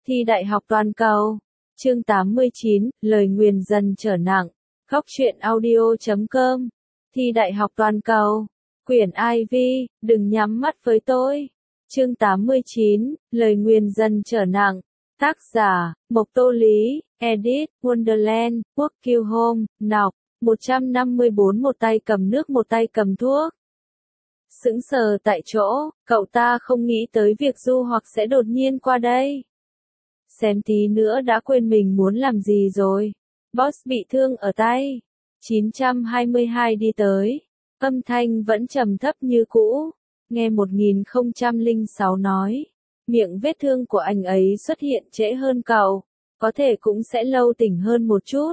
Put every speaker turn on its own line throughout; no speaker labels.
Thi đại học toàn cầu. Chương 89, lời nguyền dần trở nặng. Góc truyện audio.com. Thi đại học toàn cầu. Quyển IV, đừng nhắm mắt với tôi. Chương 89, lời nguyền dần trở nặng. Tác giả, Mộc Tô Lý, Edit, Wonderland, Quốc Kiêu Home, Nọc. 154 một tay cầm nước một tay cầm thuốc. Sững sờ tại chỗ, cậu ta không nghĩ tới việc du học sẽ đột nhiên qua đây. Xem tí nữa đã quên mình muốn làm gì rồi. Boss bị thương ở tay. 922 đi tới. Âm thanh vẫn trầm thấp như cũ. Nghe 1006 nói. Miệng vết thương của anh ấy xuất hiện trễ hơn cậu. Có thể cũng sẽ lâu tỉnh hơn một chút.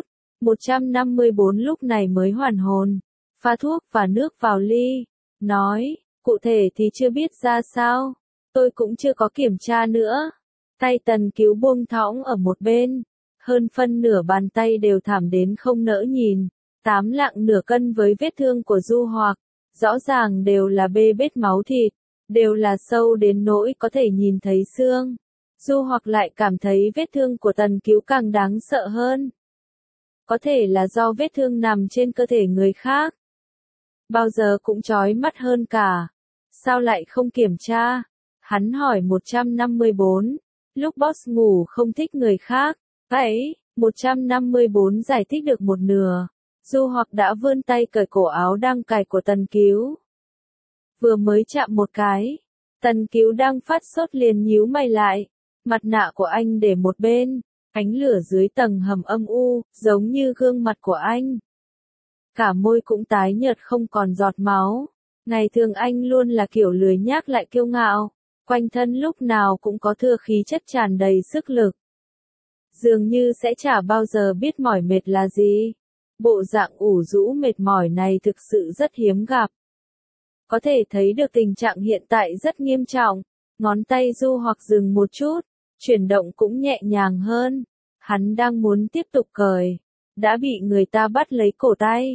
154 lúc này mới hoàn hồn. Pha thuốc và nước vào ly. Nói, cụ thể thì chưa biết ra sao. Tôi cũng chưa có kiểm tra nữa. Tay Tần Cứu buông thõng ở một bên. Hơn phân nửa bàn tay đều thảm đến không nỡ nhìn. 8 lạng nửa cân với vết thương của Du Hoặc. Rõ ràng đều là bê bết máu thịt. Đều là sâu đến nỗi có thể nhìn thấy xương. Du Hoặc lại cảm thấy vết thương của Tần Cứu càng đáng sợ hơn. Có thể là do vết thương nằm trên cơ thể người khác. Bao giờ cũng chói mắt hơn cả. Sao lại không kiểm tra? Hắn hỏi 154. Lúc boss ngủ không thích người khác. Vậy, 154 giải thích được một nửa. Du Hoặc đã vươn tay cởi cổ áo đang cài của Tần Cứu. Vừa mới chạm một cái. Tần Cứu đang phát sốt liền nhíu mày lại. Mặt nạ của anh để một bên. Ánh lửa dưới tầng hầm âm u, giống như gương mặt của anh. Cả môi cũng tái nhợt không còn giọt máu. Ngày thường anh luôn là kiểu lười nhác lại kiêu ngạo. Quanh thân lúc nào cũng có thừa khí chất tràn đầy sức lực. Dường như sẽ chả bao giờ biết mỏi mệt là gì. Bộ dạng ủ rũ mệt mỏi này thực sự rất hiếm gặp. Có thể thấy được tình trạng hiện tại rất nghiêm trọng. Ngón tay Du Hoặc dừng một chút. Chuyển động cũng nhẹ nhàng hơn. Hắn đang muốn tiếp tục cởi. Đã bị người ta bắt lấy cổ tay.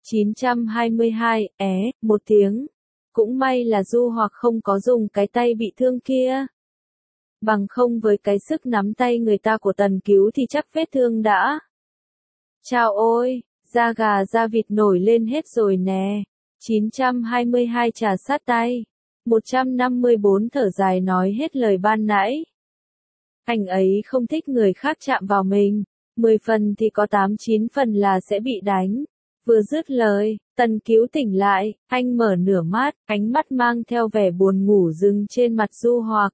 922, một tiếng. Cũng may là Du Hoặc không có dùng cái tay bị thương kia. Bằng không với cái sức nắm tay người ta của Tần Cứu thì chắc vết thương đã. Chao ôi, da gà da vịt nổi lên hết rồi nè. 922 trà sát tay. 154 thở dài nói hết lời ban nãy. Anh ấy không thích người khác chạm vào mình. 10 phần thì có 8-9 phần là sẽ bị đánh. Vừa dứt lời, Tần Cứu tỉnh lại, anh mở nửa mắt, ánh mắt mang theo vẻ buồn ngủ dừng trên mặt Du Hoặc.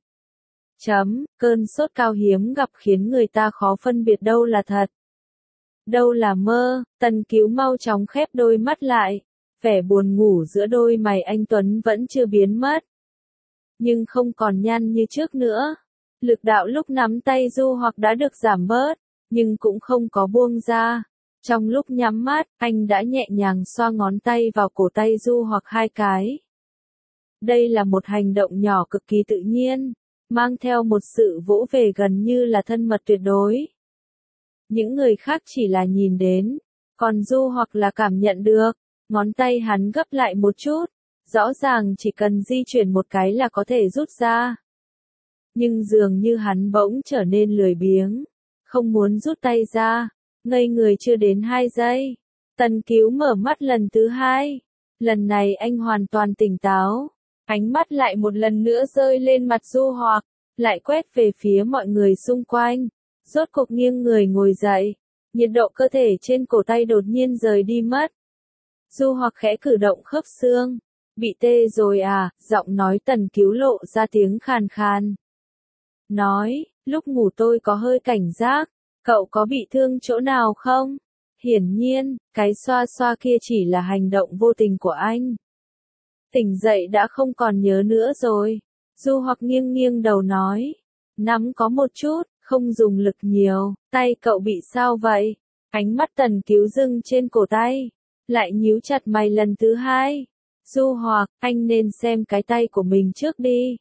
Cơn sốt cao hiếm gặp khiến người ta khó phân biệt đâu là thật. Đâu là mơ. Tần Cứu mau chóng khép đôi mắt lại. Vẻ buồn ngủ giữa đôi mày anh Tuấn vẫn chưa biến mất. Nhưng không còn nhăn như trước nữa. Lực đạo lúc nắm tay Du Hoặc đã được giảm bớt, nhưng cũng không có buông ra. Trong lúc nhắm mắt, anh đã nhẹ nhàng xoa ngón tay vào cổ tay Du Hoặc 2 cái. Đây là một hành động nhỏ cực kỳ tự nhiên, mang theo một sự vỗ về gần như là thân mật tuyệt đối. Những người khác chỉ là nhìn đến, còn Du Hoặc là cảm nhận được. Ngón tay hắn gấp lại một chút, rõ ràng chỉ cần di chuyển một cái là có thể rút ra. Nhưng dường như hắn bỗng trở nên lười biếng, không muốn rút tay ra, ngây người chưa đến 2 giây. Tần Cứu mở mắt lần thứ 2. Lần này anh hoàn toàn tỉnh táo. Ánh mắt lại một lần nữa rơi lên mặt Du Hoặc, lại quét về phía mọi người xung quanh. Rốt cuộc nghiêng người ngồi dậy. Nhiệt độ cơ thể trên cổ tay đột nhiên rời đi mất. Du Hoặc khẽ cử động khớp xương. Bị tê rồi à, giọng nói Tần Cứu lộ ra tiếng khàn khàn. Nói, lúc ngủ tôi có hơi cảnh giác, cậu có bị thương chỗ nào không? Hiển nhiên, cái xoa xoa kia chỉ là hành động vô tình của anh. Tỉnh dậy đã không còn nhớ nữa rồi. Du Hoặc nghiêng nghiêng đầu nói. Nắm có một chút, không dùng lực nhiều. Tay cậu bị sao vậy? Ánh mắt Tần Cứu dừng trên cổ tay. Lại nhíu chặt mày lần thứ 2. Du Hoặc, anh nên xem cái tay của mình trước đi.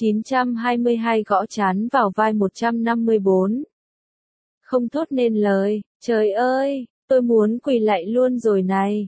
922 gõ trán vào vai 154. Không thốt nên lời, trời ơi, tôi muốn quỳ lại luôn rồi này.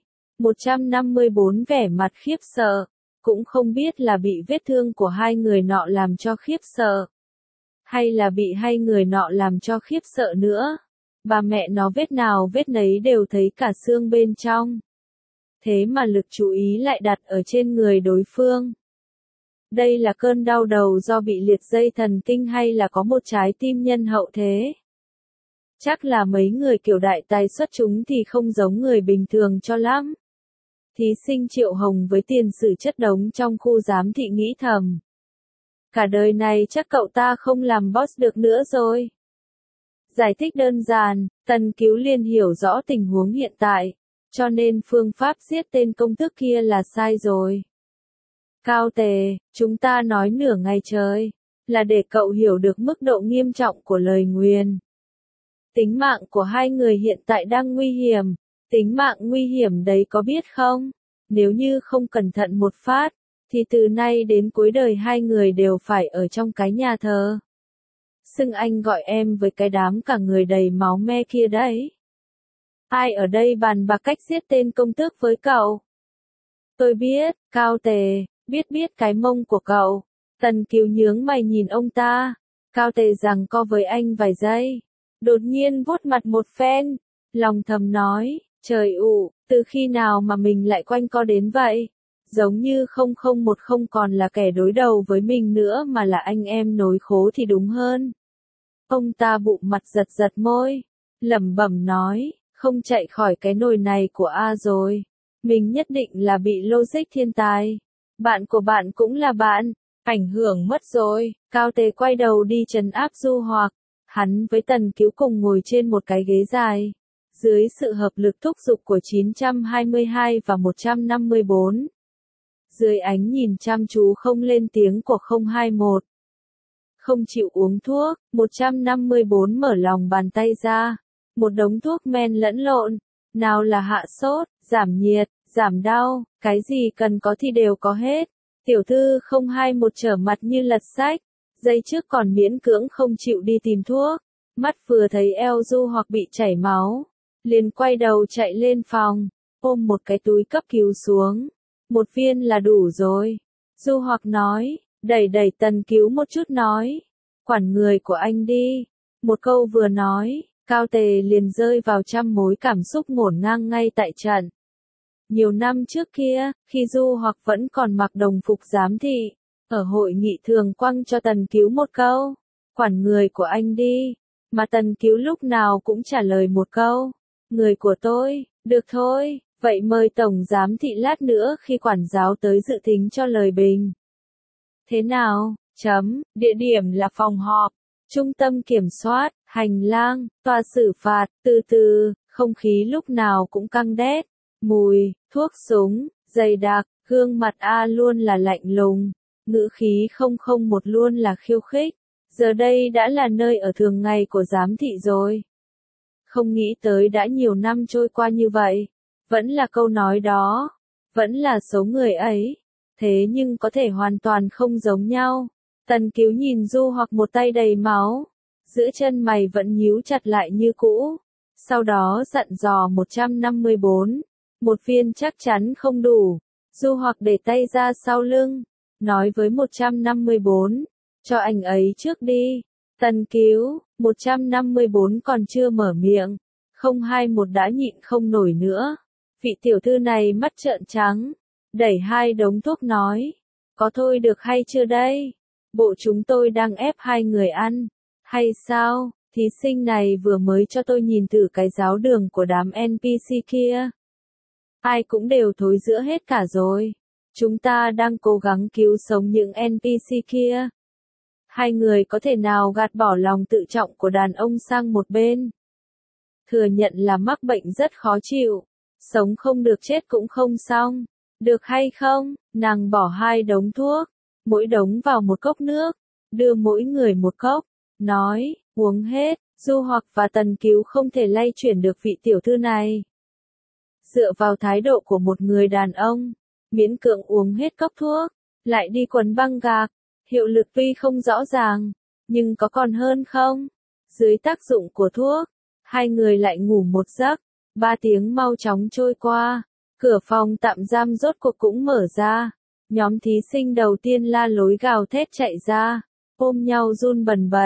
154 vẻ mặt khiếp sợ, cũng không biết là bị vết thương của hai người nọ làm cho khiếp sợ. Hay là bị hai người nọ làm cho khiếp sợ nữa? Bà mẹ nó vết nào vết nấy đều thấy cả xương bên trong. Thế mà lực chú ý lại đặt ở trên người đối phương. Đây là cơn đau đầu do bị liệt dây thần kinh hay là có một trái tim nhân hậu thế? Chắc là mấy người kiểu đại tài xuất chúng thì không giống người bình thường cho lắm. Thí sinh Triệu Hồng với tiền sử chất đống trong khu giám thị nghĩ thầm. Cả đời này chắc cậu ta không làm boss được nữa rồi. Giải thích đơn giản, Tần Cứu liền hiểu rõ tình huống hiện tại, cho nên phương pháp giết tên công tước kia là sai rồi. Cao Tề, chúng ta nói nửa ngày trời, là để cậu hiểu được mức độ nghiêm trọng của lời nguyền. Tính mạng của hai người hiện tại đang nguy hiểm, tính mạng nguy hiểm đấy có biết không? Nếu như không cẩn thận một phát, thì từ nay đến cuối đời hai người đều phải ở trong cái nhà thờ. Xưng anh gọi em với cái đám cả người đầy máu me kia đấy. Ai ở đây bàn bạc cách giết tên công tước với cậu? Tôi biết, Cao Tề, biết cái mông của cậu. Tần Cứu nhướng mày nhìn ông ta. Cao Tề giằng co với anh vài giây. Đột nhiên vuốt mặt một phen. Lòng thầm nói, trời ụ, từ khi nào mà mình lại quanh co đến vậy? Giống như 001 không còn là kẻ đối đầu với mình nữa mà là anh em nối khố thì đúng hơn. Ông ta bụng mặt giật giật môi, lẩm bẩm nói, không chạy khỏi cái nồi này của A rồi. Mình nhất định là bị logic thiên tài. Bạn của bạn cũng là bạn, ảnh hưởng mất rồi. Cao Tề quay đầu đi trấn áp Du Hoặc. Hắn với Tần Cứu cùng ngồi trên một cái ghế dài. Dưới sự hợp lực thúc giục của 922 và 154. Dưới ánh nhìn chăm chú không lên tiếng của 021. Không chịu uống thuốc, 154 mở lòng bàn tay ra. Một đống thuốc men lẫn lộn. Nào là hạ sốt, giảm nhiệt, giảm đau, cái gì cần có thì đều có hết. Tiểu thư 021 trở mặt như lật sách. Giây trước còn miễn cưỡng không chịu đi tìm thuốc. Mắt vừa thấy eo Du Hoặc bị chảy máu. Liền quay đầu chạy lên phòng. Ôm một cái túi cấp cứu xuống. Một viên là đủ rồi. Du Hoặc nói. Đẩy Tần Cứu một chút nói. Quản người của anh đi. Một câu vừa nói. Cao Tề liền rơi vào trăm mối cảm xúc ngổn ngang ngay tại trận. Nhiều năm trước kia, khi Du Hoặc vẫn còn mặc đồng phục giám thị, ở hội nghị thường quăng cho Tần Cứu một câu, quản người của anh đi, mà Tần Cứu lúc nào cũng trả lời một câu, người của tôi, được thôi, vậy mời Tổng Giám thị lát nữa khi quản giáo tới dự thính cho lời bình. Thế nào, địa điểm là phòng họp, trung tâm kiểm soát, hành lang, tòa xử phạt, từ từ, không khí lúc nào cũng căng đét, mùi, thuốc súng, dày đặc, gương mặt A luôn là lạnh lùng, ngữ khí 001 luôn là khiêu khích, giờ đây đã là nơi ở thường ngày của giám thị rồi. Không nghĩ tới đã nhiều năm trôi qua như vậy, vẫn là câu nói đó, vẫn là số người ấy, thế nhưng có thể hoàn toàn không giống nhau. Tần Cứu nhìn Du Hoặc một tay đầy máu, giữa chân mày vẫn nhíu chặt lại như cũ, sau đó dặn dò 154, một viên chắc chắn không đủ. Du Hoặc để tay ra sau lưng, nói với 154, cho anh ấy trước đi. Tần Cứu, 154 còn chưa mở miệng, 021 đã nhịn không nổi nữa. Vị tiểu thư này mắt trợn trắng, đẩy hai đống thuốc nói, có thôi được hay chưa đây? Bộ chúng tôi đang ép hai người ăn, hay sao? Thí sinh này vừa mới cho tôi nhìn thử cái giáo đường của đám NPC kia. Ai cũng đều thối rữa hết cả rồi. Chúng ta đang cố gắng cứu sống những NPC kia. Hai người có thể nào gạt bỏ lòng tự trọng của đàn ông sang một bên? Thừa nhận là mắc bệnh rất khó chịu. Sống không được chết cũng không xong. Được hay không? Nàng bỏ hai đống thuốc, mỗi đống vào một cốc nước, đưa mỗi người một cốc, nói, uống hết. Du Hoặc và Tần Cứu không thể lay chuyển được vị tiểu thư này. Dựa vào thái độ của một người đàn ông, miễn cưỡng uống hết cốc thuốc, lại đi quấn băng gạc, hiệu lực tuy không rõ ràng, nhưng có còn hơn không? Dưới tác dụng của thuốc, hai người lại ngủ một giấc, 3 tiếng mau chóng trôi qua, cửa phòng tạm giam rốt cuộc cũng mở ra, nhóm thí sinh đầu tiên la lối gào thét chạy ra, ôm nhau run bần bật,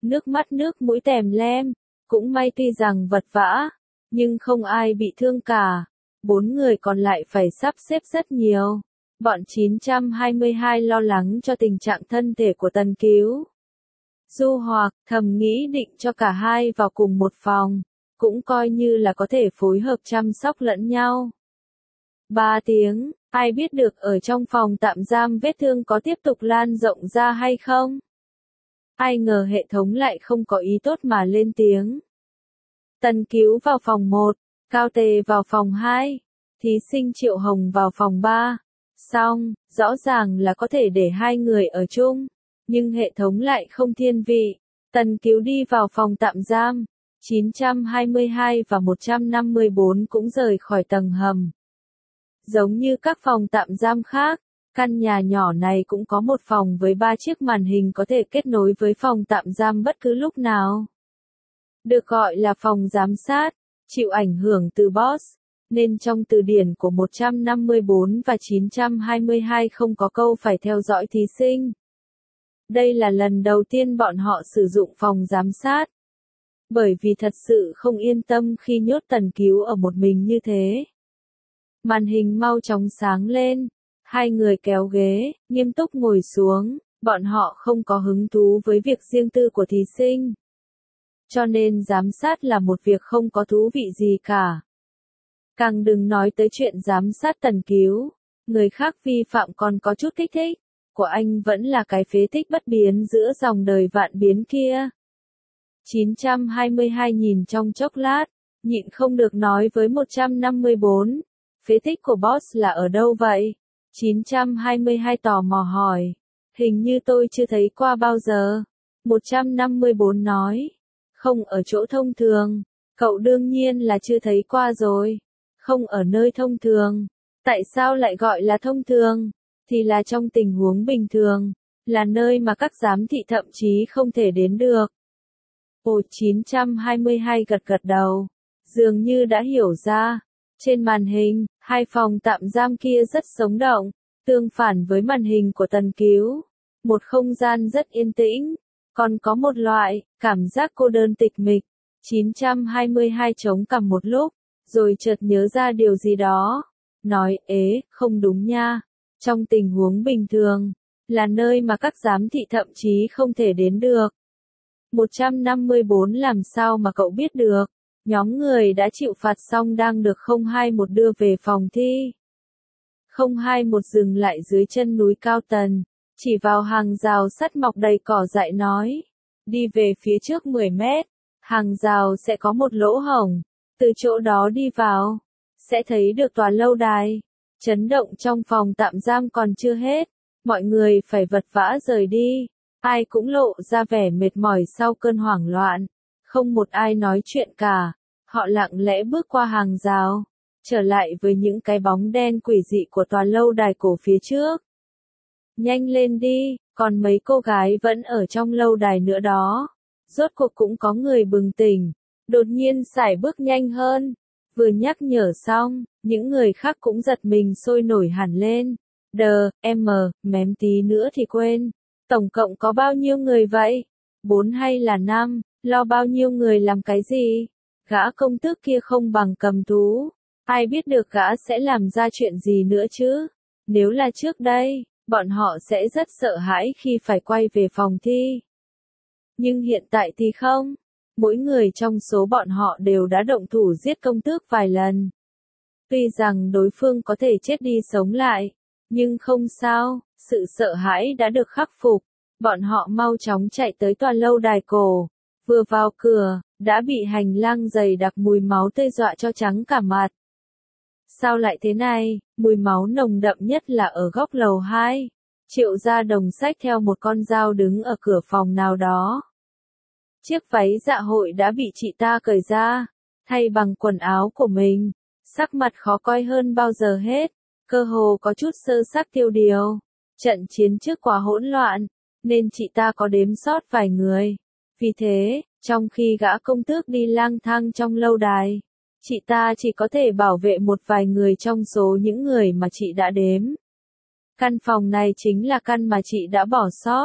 nước mắt nước mũi tèm lem, cũng may tuy rằng vật vã, nhưng không ai bị thương cả. 4 người còn lại phải sắp xếp rất nhiều. Bọn 922 lo lắng cho tình trạng thân thể của Tần Cứu. Du Hoặc thầm nghĩ định cho cả hai vào cùng một phòng, cũng coi như là có thể phối hợp chăm sóc lẫn nhau. 3 tiếng, ai biết được ở trong phòng tạm giam vết thương có tiếp tục lan rộng ra hay không? Ai ngờ hệ thống lại không có ý tốt mà lên tiếng. Tần Cứu vào phòng 1, Cao Tề vào phòng 2, thí sinh Triệu Hồng vào phòng 3. Xong, rõ ràng là có thể để hai người ở chung, nhưng hệ thống lại không thiên vị. Tần Cứu đi vào phòng tạm giam, 922 và 154 cũng rời khỏi tầng hầm. Giống như các phòng tạm giam khác, căn nhà nhỏ này cũng có một phòng với 3 chiếc màn hình có thể kết nối với phòng tạm giam bất cứ lúc nào. Được gọi là phòng giám sát, chịu ảnh hưởng từ boss, nên trong từ điển của 154 và 922 không có câu phải theo dõi thí sinh. Đây là lần đầu tiên bọn họ sử dụng phòng giám sát. Bởi vì thật sự không yên tâm khi nhốt Tần Cứu ở một mình như thế. Màn hình mau chóng sáng lên, hai người kéo ghế, nghiêm túc ngồi xuống, bọn họ không có hứng thú với việc riêng tư của thí sinh. Cho nên giám sát là một việc không có thú vị gì cả. Càng đừng nói tới chuyện giám sát Tần Cứu, người khác vi phạm còn có chút kích thích, của anh vẫn là cái phế tích bất biến giữa dòng đời vạn biến kia. 922 nhìn trong chốc lát, nhịn không được nói với 154, phế tích của boss là ở đâu vậy? 922 tò mò hỏi, hình như tôi chưa thấy qua bao giờ. 154 nói, không ở chỗ thông thường, cậu đương nhiên là chưa thấy qua rồi, không ở nơi thông thường. Tại sao lại gọi là thông thường? Thì là trong tình huống bình thường, là nơi mà các giám thị thậm chí không thể đến được. Ồ, 922 gật gật đầu, dường như đã hiểu ra. Trên màn hình, hai phòng tạm giam kia rất sống động, tương phản với màn hình của Tần Cứu. Một không gian rất yên tĩnh, còn có một loại cảm giác cô đơn tịch mịch. 922 chống cằm một lúc, rồi chợt nhớ ra điều gì đó. Nói, không đúng nha. Trong tình huống bình thường, là nơi mà các giám thị thậm chí không thể đến được. 154 làm sao mà cậu biết được? Nhóm người đã chịu phạt xong đang được 021 đưa về phòng thi. 021 dừng lại dưới chân núi Cao Tần, chỉ vào hàng rào sắt mọc đầy cỏ dại nói. Đi về phía trước 10 mét, hàng rào sẽ có một lỗ hổng, từ chỗ đó đi vào, sẽ thấy được tòa lâu đài. Chấn động trong phòng tạm giam còn chưa hết, mọi người phải vật vã rời đi, ai cũng lộ ra vẻ mệt mỏi sau cơn hoảng loạn, không một ai nói chuyện cả, họ lặng lẽ bước qua hàng rào, trở lại với những cái bóng đen quỷ dị của tòa lâu đài cổ phía trước. Nhanh lên đi, còn mấy cô gái vẫn ở trong lâu đài nữa đó. Rốt cuộc cũng có người bừng tỉnh, đột nhiên sải bước nhanh hơn. Vừa nhắc nhở xong, những người khác cũng giật mình sôi nổi hẳn lên. Mém tí nữa thì quên. Tổng cộng có bao nhiêu người vậy? 4 hay là 5? Lo bao nhiêu người làm cái gì? Gã công tước kia không bằng cầm thú. Ai biết được gã sẽ làm ra chuyện gì nữa chứ? Nếu là trước đây, bọn họ sẽ rất sợ hãi khi phải quay về phòng thi. Nhưng hiện tại thì không. Mỗi người trong số bọn họ đều đã động thủ giết công tước vài lần. Tuy rằng đối phương có thể chết đi sống lại, nhưng không sao, sự sợ hãi đã được khắc phục. Bọn họ mau chóng chạy tới tòa lâu đài cổ. Vừa vào cửa, đã bị hành lang dày đặc mùi máu tươi dọa cho trắng cả mặt. Sao lại thế này? Mùi máu nồng đậm nhất là ở góc lầu 2. Triệu Gia Đồng xách theo một con dao đứng ở cửa phòng nào đó. Chiếc váy dạ hội đã bị chị ta cởi ra, thay bằng quần áo của mình. Sắc mặt khó coi hơn bao giờ hết, cơ hồ có chút sơ xác tiêu điều. Trận chiến trước quá hỗn loạn, nên chị ta có đếm sót vài người. Vì thế, trong khi gã công tước đi lang thang trong lâu đài, chị ta chỉ có thể bảo vệ một vài người trong số những người mà chị đã đếm. Căn phòng này chính là căn mà chị đã bỏ sót.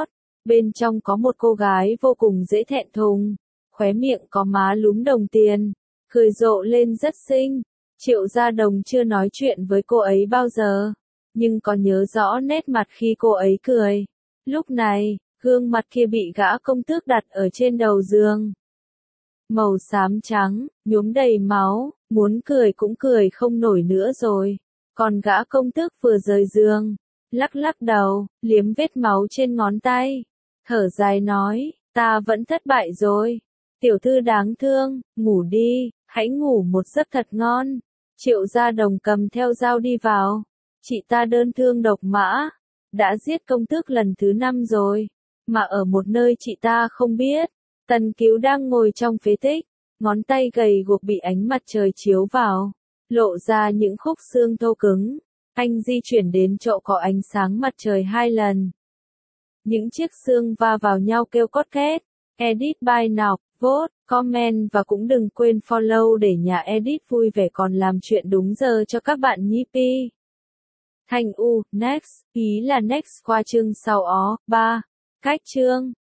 Bên trong có một cô gái vô cùng dễ thẹn thùng, khóe miệng có má lúm đồng tiền, cười rộ lên rất xinh. Triệu Gia Đồng chưa nói chuyện với cô ấy bao giờ, nhưng có nhớ rõ nét mặt khi cô ấy cười. Lúc này, gương mặt kia bị gã công tước đặt ở trên đầu giường. Màu xám trắng, nhuốm đầy máu, muốn cười cũng cười không nổi nữa rồi. Còn gã công tước vừa rời giường, lắc lắc đầu, liếm vết máu trên ngón tay. Thở dài nói, ta vẫn thất bại rồi. Tiểu thư đáng thương, ngủ đi, hãy ngủ một giấc thật ngon. Triệu Gia Đồng cầm theo dao đi vào. Chị ta đơn thương độc mã, đã giết công tước lần thứ 5 rồi, mà ở một nơi chị ta không biết. Tần Cứu đang ngồi trong phế tích, ngón tay gầy guộc bị ánh mặt trời chiếu vào, lộ ra những khúc xương thô cứng. Anh di chuyển đến chỗ có ánh sáng mặt trời 2 lần. Những chiếc xương va vào nhau kêu cót két. Edit by Ngọc, vote, comment và cũng đừng quên follow để nhà edit vui vẻ còn làm chuyện đúng giờ cho các bạn nhé. Thành U, next, ý là next qua chương sau ó, 3. Cách chương